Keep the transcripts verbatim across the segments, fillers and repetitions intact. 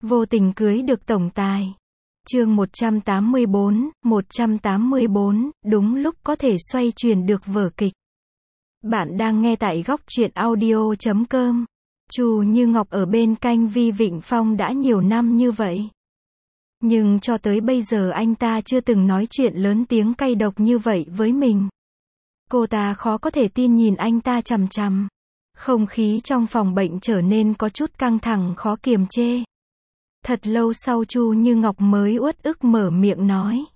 Vô tình cưới được tổng tài. Chương một trăm tám mươi bốn, một trăm tám mươi bốn, đúng lúc có thể xoay chuyển được vở kịch. Bạn đang nghe tại góc truyện audio chấm com. Chu Như Ngọc ở bên cạnh Vi Vịnh Phong đã nhiều năm như vậy. Nhưng cho tới bây giờ anh ta chưa từng nói chuyện lớn tiếng cay độc như vậy với mình. Cô ta khó có thể tin nhìn anh ta chằm chằm. Không khí trong phòng bệnh trở nên có chút căng thẳng khó kiềm chế. Thật lâu sau Chu Như Ngọc mới uất ức mở miệng nói.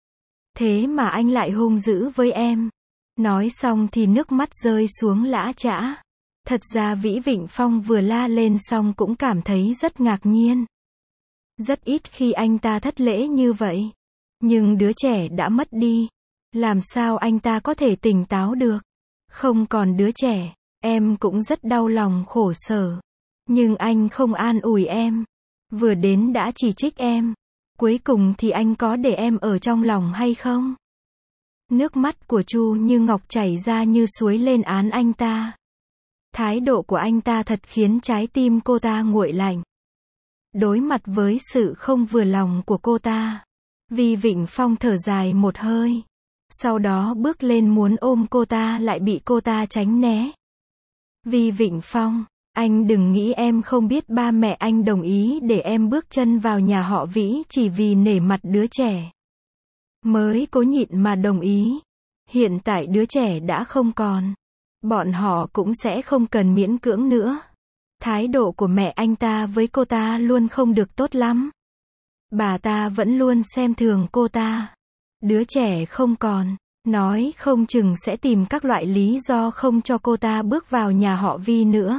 Thế mà anh lại hung dữ với em. Nói xong thì nước mắt rơi xuống lã chã. Thật ra Vĩ Vịnh Phong vừa la lên xong cũng cảm thấy rất ngạc nhiên. Rất ít khi anh ta thất lễ như vậy. Nhưng đứa trẻ đã mất đi. Làm sao anh ta có thể tỉnh táo được? Không còn đứa trẻ, em cũng rất đau lòng khổ sở. Nhưng anh không an ủi em. Vừa đến đã chỉ trích em. Cuối cùng thì anh có để em ở trong lòng hay không? Nước mắt của Chu Như Ngọc chảy ra như suối lên án anh ta. Thái độ của anh ta thật khiến trái tim cô ta nguội lạnh. Đối mặt với sự không vừa lòng của cô ta, Vi Vịnh Phong thở dài một hơi. Sau đó bước lên muốn ôm cô ta lại bị cô ta tránh né. Vi Vịnh Phong, anh đừng nghĩ em không biết ba mẹ anh đồng ý để em bước chân vào nhà họ Vĩ chỉ vì nể mặt đứa trẻ. Mới cố nhịn mà đồng ý. Hiện tại đứa trẻ đã không còn. Bọn họ cũng sẽ không cần miễn cưỡng nữa. Thái độ của mẹ anh ta với cô ta luôn không được tốt lắm. Bà ta vẫn luôn xem thường cô ta. Đứa trẻ không còn, nói không chừng sẽ tìm các loại lý do không cho cô ta bước vào nhà họ Vi nữa.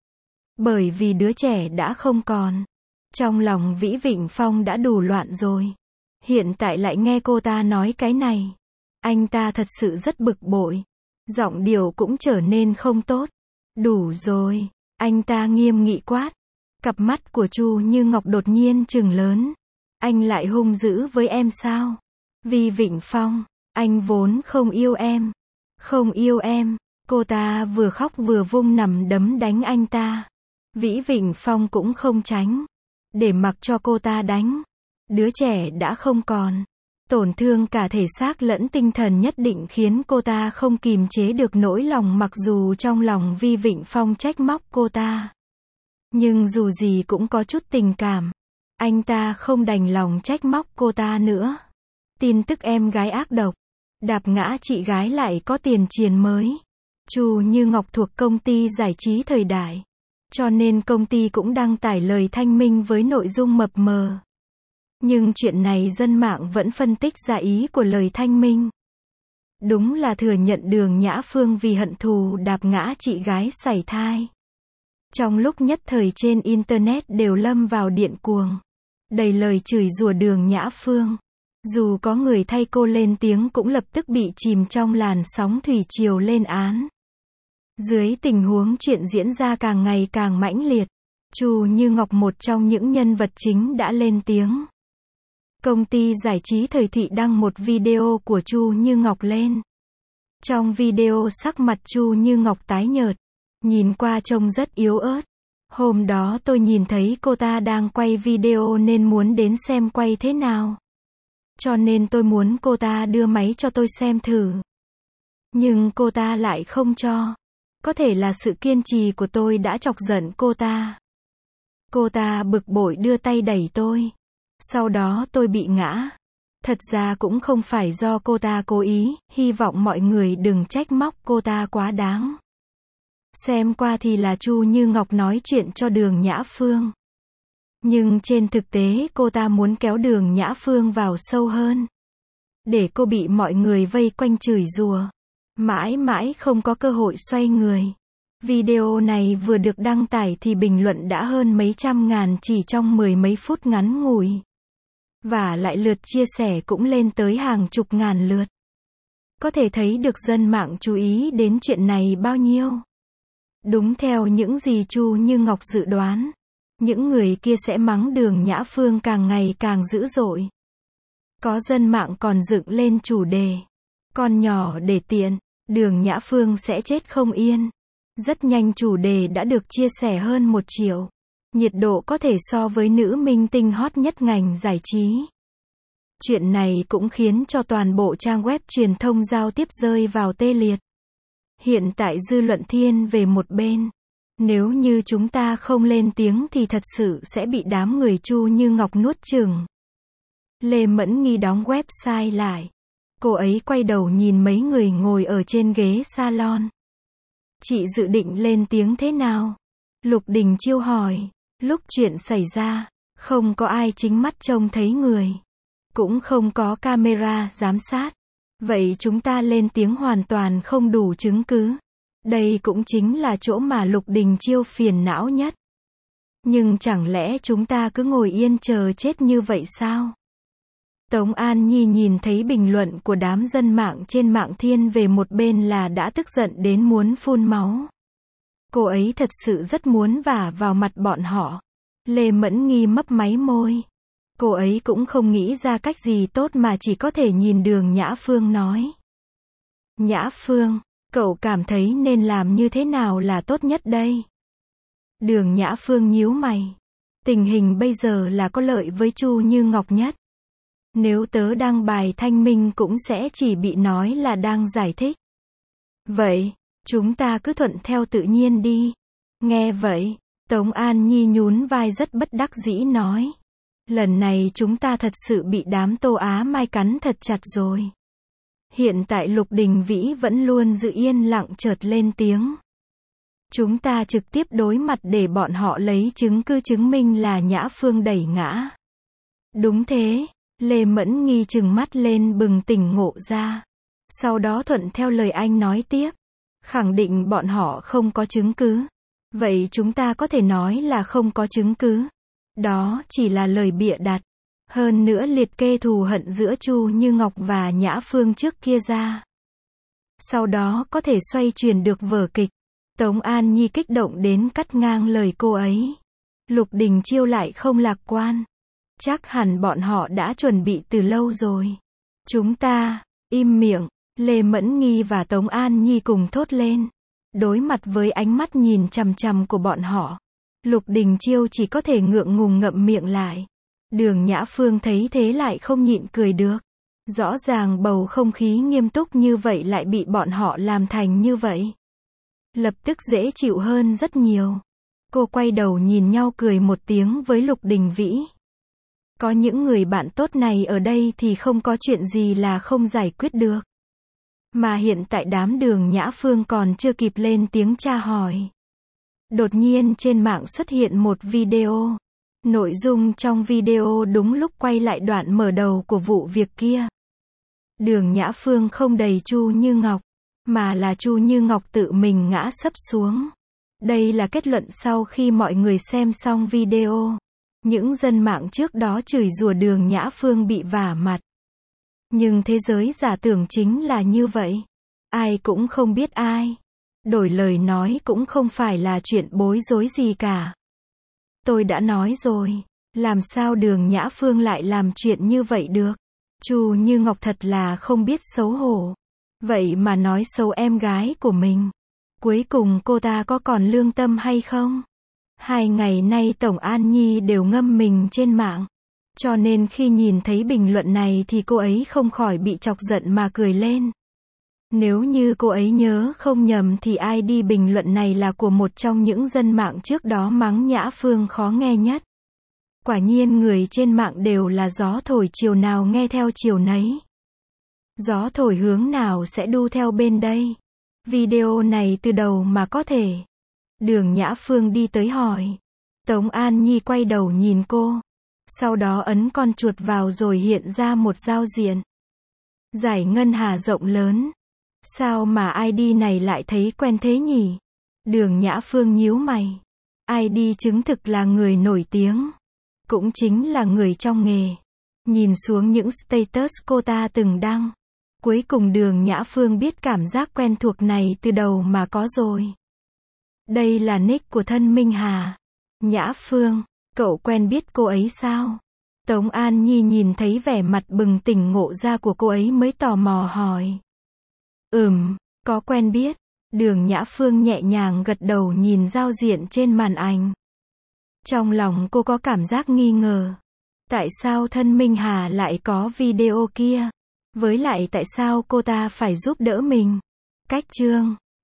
Bởi vì đứa trẻ đã không còn. Trong lòng Vĩ Vịnh Phong đã đủ loạn rồi. Hiện tại lại nghe cô ta nói cái này. Anh ta thật sự rất bực bội. Giọng điệu cũng trở nên không tốt. Đủ rồi. Anh ta nghiêm nghị quát. Cặp mắt của Chu Như Ngọc đột nhiên trừng lớn. Anh lại hung dữ với em sao? Vi Vịnh Phong, anh vốn không yêu em. Không yêu em. Cô ta vừa khóc vừa vung nằm đấm đánh anh ta. Vĩ Vịnh Phong cũng không tránh. Để mặc cho cô ta đánh. Đứa trẻ đã không còn. Tổn thương cả thể xác lẫn tinh thần nhất định khiến cô ta không kìm chế được nỗi lòng, mặc dù trong lòng Vi Vịnh Phong trách móc cô ta. Nhưng dù gì cũng có chút tình cảm. Anh ta không đành lòng trách móc cô ta nữa. Tin tức em gái ác độc. Đạp ngã chị gái lại có tiền triền mới. Chu Như Ngọc thuộc công ty giải trí Thời Đại. Cho nên công ty cũng đăng tải lời thanh minh với nội dung mập mờ. Nhưng chuyện này dân mạng vẫn phân tích ra ý của lời thanh minh. Đúng là thừa nhận Đường Nhã Phương vì hận thù đạp ngã chị gái sảy thai. Trong lúc nhất thời trên Internet đều lâm vào điên cuồng. Đầy lời chửi rủa Đường Nhã Phương. Dù có người thay cô lên tiếng cũng lập tức bị chìm trong làn sóng thủy triều lên án. Dưới tình huống chuyện diễn ra càng ngày càng mãnh liệt, Chu Như Ngọc, một trong những nhân vật chính, đã lên tiếng. Công ty giải trí Thời Thụy đăng một video của Chu Như Ngọc lên. Trong video sắc mặt Chu Như Ngọc tái nhợt, nhìn qua trông rất yếu ớt. Hôm đó tôi nhìn thấy cô ta đang quay video nên muốn đến xem quay thế nào. Cho nên tôi muốn cô ta đưa máy cho tôi xem thử. Nhưng cô ta lại không cho. Có thể là sự kiên trì của tôi đã chọc giận cô ta. Cô ta bực bội đưa tay đẩy tôi. Sau đó tôi bị ngã. Thật ra cũng không phải do cô ta cố ý, hy vọng mọi người đừng trách móc cô ta quá đáng. Xem qua thì là Chu Như Ngọc nói chuyện cho Đường Nhã Phương. Nhưng trên thực tế cô ta muốn kéo Đường Nhã Phương vào sâu hơn. Để cô bị mọi người vây quanh chửi rủa. Mãi mãi không có cơ hội xoay người. Video này vừa được đăng tải thì bình luận đã hơn mấy trăm ngàn chỉ trong mười mấy phút ngắn ngủi. Và lại lượt chia sẻ cũng lên tới hàng chục ngàn lượt. Có thể thấy được dân mạng chú ý đến chuyện này bao nhiêu. Đúng theo những gì Chu Như Ngọc dự đoán. Những người kia sẽ mắng Đường Nhã Phương càng ngày càng dữ dội. Có dân mạng còn dựng lên chủ đề. Con nhỏ để tiện, Đường Nhã Phương sẽ chết không yên. Rất nhanh chủ đề đã được chia sẻ hơn một triệu. nhiệt độ có thể so với nữ minh tinh hot nhất ngành giải trí. Chuyện này cũng khiến cho toàn bộ trang web truyền thông giao tiếp rơi vào tê liệt. Hiện tại dư luận thiên về một bên. Nếu như chúng ta không lên tiếng thì thật sự sẽ bị đám người Chu Như Ngọc nuốt chửng. Lê Mẫn Nghi đóng website lại. Cô ấy quay đầu nhìn mấy người ngồi ở trên ghế salon. Chị dự định lên tiếng thế nào? Lục Đình Chiêu hỏi. Lúc chuyện xảy ra, không có ai chính mắt trông thấy người. Cũng không có camera giám sát. Vậy chúng ta lên tiếng hoàn toàn không đủ chứng cứ. Đây cũng chính là chỗ mà Lục Đình Chiêu phiền não nhất. Nhưng chẳng lẽ chúng ta cứ ngồi yên chờ chết như vậy sao? Tống An Nhi nhìn thấy bình luận của đám dân mạng trên mạng thiên về một bên là đã tức giận đến muốn phun máu. Cô ấy thật sự rất muốn vả vào mặt bọn họ. Lê Mẫn Nghi mấp máy môi. Cô ấy cũng không nghĩ ra cách gì tốt mà chỉ có thể nhìn Đường Nhã Phương nói. Nhã Phương, cậu cảm thấy nên làm như thế nào là tốt nhất đây? Đường Nhã Phương nhíu mày. Tình hình bây giờ là có lợi với Chu Như Ngọc nhất. Nếu tớ đăng bài thanh minh cũng sẽ chỉ bị nói là đang giải thích. Vậy, chúng ta cứ thuận theo tự nhiên đi. Nghe vậy, Tống An Nhi nhún vai rất bất đắc dĩ nói. Lần này chúng ta thật sự bị đám Tô Á Mai cắn thật chặt rồi. Hiện tại Lục Đình Vĩ vẫn luôn giữ yên lặng chợt lên tiếng. Chúng ta trực tiếp đối mặt để bọn họ lấy chứng cứ chứng minh là Nhã Phương đẩy ngã. Đúng thế, Lê Mẫn Nghi trừng mắt lên bừng tỉnh ngộ ra. Sau đó thuận theo lời anh nói tiếp. Khẳng định bọn họ không có chứng cứ. Vậy chúng ta có thể nói là không có chứng cứ. Đó chỉ là lời bịa đặt. Hơn nữa liệt kê thù hận giữa Chu Như Ngọc và Nhã Phương trước kia ra. Sau đó có thể xoay chuyển được vở kịch. Tống An Nhi kích động đến cắt ngang lời cô ấy. Lục Đình Chiêu lại không lạc quan. Chắc hẳn bọn họ đã chuẩn bị từ lâu rồi. Chúng ta, im miệng, Lê Mẫn Nghi và Tống An Nhi cùng thốt lên. Đối mặt với ánh mắt nhìn chằm chằm của bọn họ. Lục Đình Chiêu chỉ có thể ngượng ngùng ngậm miệng lại. Đường Nhã Phương thấy thế lại không nhịn cười được. Rõ ràng bầu không khí nghiêm túc như vậy lại bị bọn họ làm thành như vậy. Lập tức dễ chịu hơn rất nhiều. Cô quay đầu nhìn nhau cười một tiếng với Lục Đình Vĩ. Có những người bạn tốt này ở đây thì không có chuyện gì là không giải quyết được. Mà hiện tại đám Đường Nhã Phương còn chưa kịp lên tiếng tra hỏi. Đột nhiên trên mạng xuất hiện một video. Nội dung trong video đúng lúc quay lại đoạn mở đầu của vụ việc kia. Đường Nhã Phương không đẩy Chu Như Ngọc, mà là Chu Như Ngọc tự mình ngã sấp xuống. Đây là kết luận sau khi mọi người xem xong video. Những dân mạng trước đó chửi rủa Đường Nhã Phương bị vả mặt. Nhưng thế giới giả tưởng chính là như vậy. Ai cũng không biết ai. Đổi lời nói cũng không phải là chuyện bối rối gì cả. Tôi đã nói rồi, làm sao Đường Nhã Phương lại làm chuyện như vậy được? Chu Như Ngọc thật là không biết xấu hổ. Vậy mà nói xấu em gái của mình. Cuối cùng cô ta có còn lương tâm hay không? Hai ngày nay Tổng An Nhi đều ngâm mình trên mạng. Cho nên khi nhìn thấy bình luận này thì cô ấy không khỏi bị chọc giận mà cười lên. Nếu như cô ấy nhớ không nhầm thì i đê bình luận này là của một trong những dân mạng trước đó mắng Nhã Phương khó nghe nhất. Quả nhiên người trên mạng đều là gió thổi chiều nào nghe theo chiều nấy. Gió thổi hướng nào sẽ đu theo bên đây. Video này từ đầu mà có thể. Đường Nhã Phương đi tới hỏi. Tống An Nhi quay đầu nhìn cô. Sau đó ấn con chuột vào rồi hiện ra một giao diện. Giải ngân hà rộng lớn. Sao mà i đê này lại thấy quen thế nhỉ? Đường Nhã Phương nhíu mày. i đê chứng thực là người nổi tiếng. Cũng chính là người trong nghề. Nhìn xuống những status cô ta từng đăng. Cuối cùng Đường Nhã Phương biết cảm giác quen thuộc này từ đầu mà có rồi. Đây là nick của thân Minh Hà. Nhã Phương, cậu quen biết cô ấy sao? Tống An Nhi nhìn thấy vẻ mặt bừng tỉnh ngộ ra của cô ấy mới tò mò hỏi. Ừm, có quen biết. Đường Nhã Phương nhẹ nhàng gật đầu nhìn giao diện trên màn ảnh. Trong lòng cô có cảm giác nghi ngờ. Tại sao thân Minh Hà lại có video kia? Với lại tại sao cô ta phải giúp đỡ mình? Cách chương